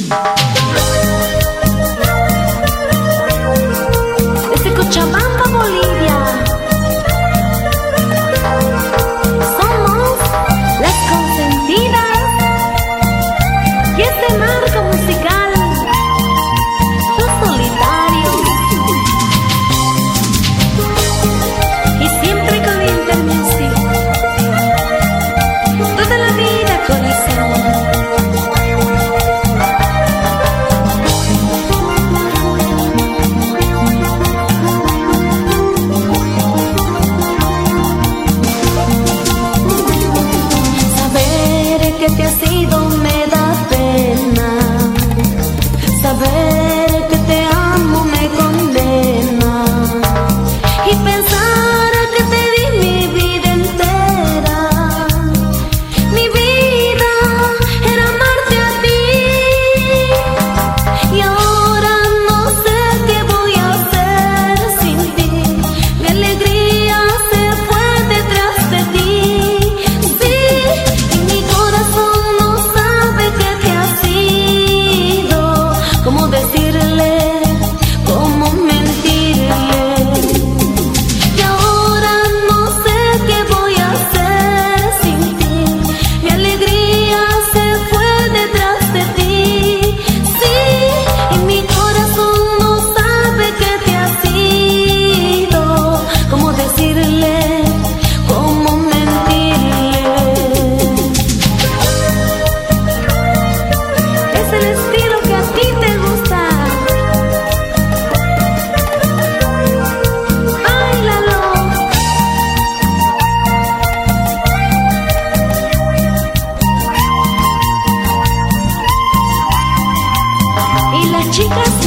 Desde Cochabamba, Bolivia, somos las consentidas. Y este marco musical, Los Solitarios. Y siempre con Intermusic, toda la vida, corazón. Saber que te has ido me da pena. Saber que te amo me condena. Y pensar que te di mi vida entera. Mi vida era amarte a ti. Y ahora no sé qué voy a hacer sin ti. Mi alegría se fue detrás de ti. Sí, y mi corazón no sabe que te has ido. ¿Cómo decirle? ¿Cómo mentirle? Y ahora no sé qué voy a hacer sin ti. Mi alegría se fue detrás de ti. Sí, y mi corazón no sabe que te has ido. ¿Cómo decirle? ¿Cómo mentirle? Es el estilo que a ti te gusta. Báilalo. Y las chicas